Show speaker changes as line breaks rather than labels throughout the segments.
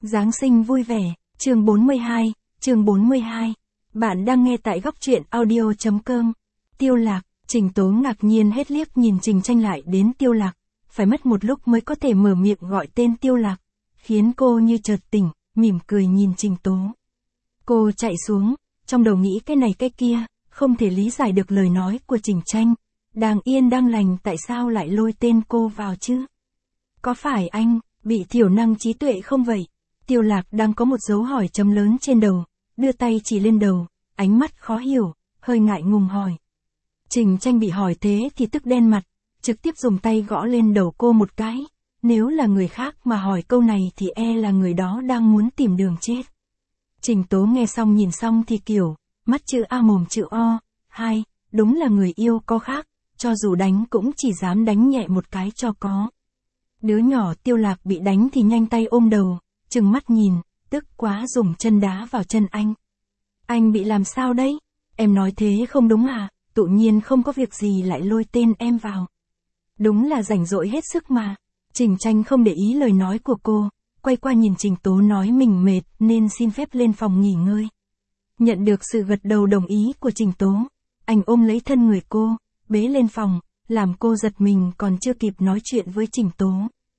Giáng sinh vui vẻ, chương 42. Bạn đang nghe tại góc truyện audio.com. Tiêu Lạc, Trình Tố ngạc nhiên hết liếc nhìn Trình Tranh lại đến Tiêu Lạc, phải mất một lúc mới có thể mở miệng gọi tên Tiêu Lạc, khiến cô như chợt tỉnh, mỉm cười nhìn Trình Tố. Cô chạy xuống, trong đầu nghĩ cái này cái kia, không thể lý giải được lời nói của Trình Tranh, đang yên đang lành tại sao lại lôi tên cô vào chứ? Có phải anh bị thiểu năng trí tuệ không vậy? Tiêu Lạc đang có một dấu hỏi chấm lớn trên đầu, đưa tay chỉ lên đầu, ánh mắt khó hiểu, hơi ngại ngùng hỏi. Trình Tranh bị hỏi thế thì tức đen mặt, trực tiếp dùng tay gõ lên đầu cô một cái. Nếu là người khác mà hỏi câu này thì là người đó đang muốn tìm đường chết. Trình Tố nghe xong nhìn xong thì kiểu, mắt chữ A mồm chữ O, đúng là người yêu có khác, cho dù đánh cũng chỉ dám đánh nhẹ một cái cho có. Đứa nhỏ Tiêu Lạc bị đánh thì nhanh tay ôm đầu, trừng mắt nhìn, tức quá dùng chân đá vào chân anh. Anh bị làm sao đấy? Em nói thế không đúng à? Tự nhiên không có việc gì lại lôi tên em vào. Đúng là rảnh rỗi hết sức mà. Trình Tranh không để ý lời nói của cô, quay qua nhìn Trình Tố nói mình mệt nên xin phép lên phòng nghỉ ngơi. Nhận được sự gật đầu đồng ý của Trình Tố, anh ôm lấy thân người cô, bế lên phòng, làm cô giật mình còn chưa kịp nói chuyện với Trình Tố.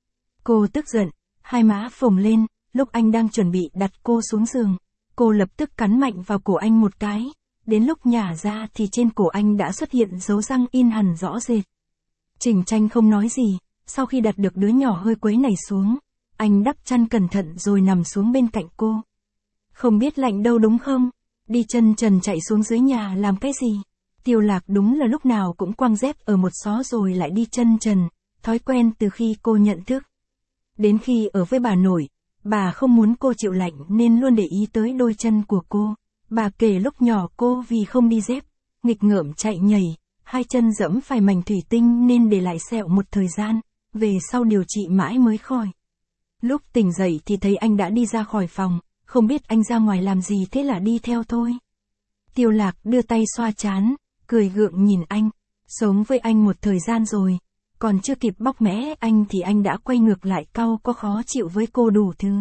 Cô tức giận, hai má phồng lên, lúc anh đang chuẩn bị đặt cô xuống giường, cô lập tức cắn mạnh vào cổ anh một cái, đến lúc nhả ra thì trên cổ anh đã xuất hiện dấu răng in hẳn rõ rệt. Trình Tranh không nói gì, sau khi đặt được đứa nhỏ hơi quấy này xuống, anh đắp chăn cẩn thận rồi nằm xuống bên cạnh cô. Không biết lạnh đâu đúng không? Đi chân trần chạy xuống dưới nhà làm cái gì? Tiêu Lạc đúng là lúc nào cũng quăng dép ở một xó rồi lại đi chân trần, thói quen từ khi cô nhận thức. Đến khi ở với bà nội, bà không muốn cô chịu lạnh nên luôn để ý tới đôi chân của cô. Bà kể lúc nhỏ cô vì không đi dép, nghịch ngợm chạy nhảy, hai chân dẫm phải mảnh thủy tinh nên để lại sẹo một thời gian, về sau điều trị mãi mới khỏi. Lúc tỉnh dậy thì thấy anh đã đi ra khỏi phòng, không biết anh ra ngoài làm gì thế là đi theo thôi. Tiêu Lạc đưa tay xoa trán, cười gượng nhìn anh, sống với anh một thời gian rồi, còn chưa kịp bóc mẽ anh thì anh đã quay ngược lại cau có khó chịu với cô đủ thứ.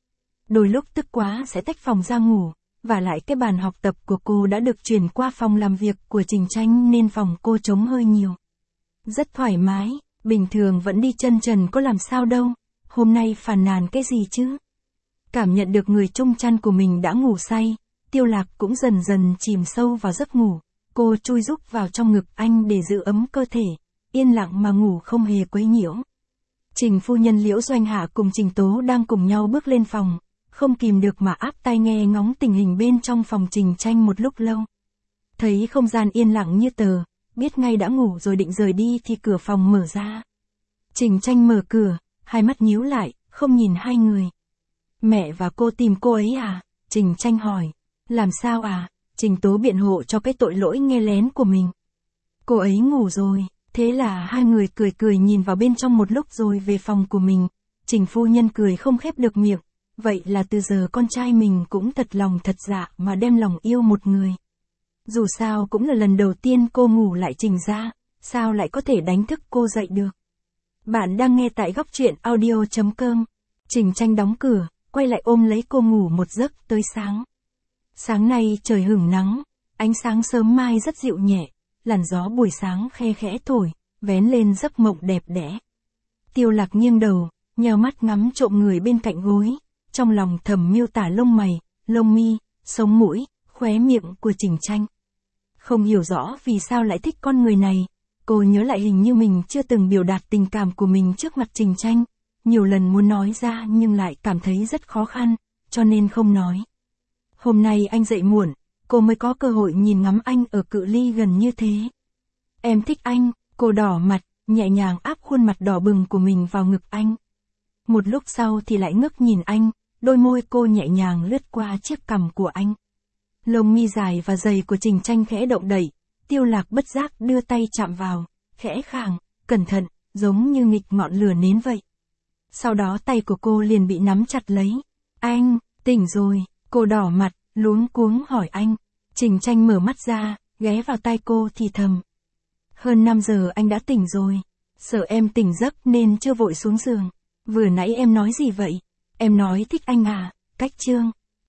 Đôi lúc tức quá sẽ tách phòng ra ngủ, và lại cái bàn học tập của cô đã được chuyển qua phòng làm việc của Trình Tranh nên phòng cô trống hơi nhiều. Rất thoải mái, bình thường vẫn đi chân trần có làm sao đâu, hôm nay phàn nàn cái gì chứ? Cảm nhận được người chung chăn của mình đã ngủ say, Tiêu Lạc cũng dần dần chìm sâu vào giấc ngủ, cô chui rúc vào trong ngực anh để giữ ấm cơ thể, yên lặng mà ngủ không hề quấy nhiễu. Trình phu nhân Liễu Doanh Hạ cùng Trình Tố đang cùng nhau bước lên phòng, không kìm được mà áp tai nghe ngóng tình hình bên trong phòng Trình Tranh một lúc lâu. Thấy không gian yên lặng như tờ, biết ngay đã ngủ rồi định rời đi thì cửa phòng mở ra. Trình Tranh mở cửa, hai mắt nhíu lại, không nhìn hai người. Mẹ và cô tìm cô ấy à? Trình Tranh hỏi. Làm sao à? Trình Tố biện hộ cho cái tội lỗi nghe lén của mình. Cô ấy ngủ rồi. Thế là hai người cười cười nhìn vào bên trong một lúc rồi về phòng của mình. Trình phu nhân cười không khép được miệng. Vậy là từ giờ con trai mình cũng thật lòng thật dạ mà đem lòng yêu một người. Dù sao cũng là lần đầu tiên cô ngủ lại Trình ra, sao lại có thể đánh thức cô dậy được. Bạn đang nghe tại góc truyện audio.com. Trình Tranh đóng cửa, quay lại ôm lấy cô ngủ một giấc tới sáng. Sáng nay trời hửng nắng, ánh sáng sớm mai rất dịu nhẹ, làn gió buổi sáng khe khẽ thổi, vén lên giấc mộng đẹp đẽ. Tiêu Lạc nghiêng đầu, nheo mắt ngắm trộm người bên cạnh gối, trong lòng thầm miêu tả lông mày, lông mi, sống mũi, khóe miệng của Trình Tranh. Không hiểu rõ vì sao lại thích con người này, cô nhớ lại hình như mình chưa từng biểu đạt tình cảm của mình trước mặt Trình Tranh, nhiều lần muốn nói ra nhưng lại cảm thấy rất khó khăn, cho nên không nói. Hôm nay anh dậy muộn, cô mới có cơ hội nhìn ngắm anh ở cự ly gần như thế. Em thích anh, cô đỏ mặt, nhẹ nhàng áp khuôn mặt đỏ bừng của mình vào ngực anh. Một lúc sau thì lại ngước nhìn anh, đôi môi cô nhẹ nhàng lướt qua chiếc cằm của anh. Lông mi dài và dày của Trình Tranh khẽ động đẩy, Tiêu Lạc bất giác đưa tay chạm vào, khẽ khàng, cẩn thận, giống như nghịch ngọn lửa nến vậy. Sau đó tay của cô liền bị nắm chặt lấy. Anh, tỉnh rồi, cô đỏ mặt, luống cuống hỏi anh. Trình Tranh mở mắt ra, ghé vào tai cô thì thầm. Hơn 5 giờ anh đã tỉnh rồi, sợ em tỉnh giấc nên chưa vội xuống giường. Vừa nãy em nói gì vậy? Em nói thích anh à, cách chương.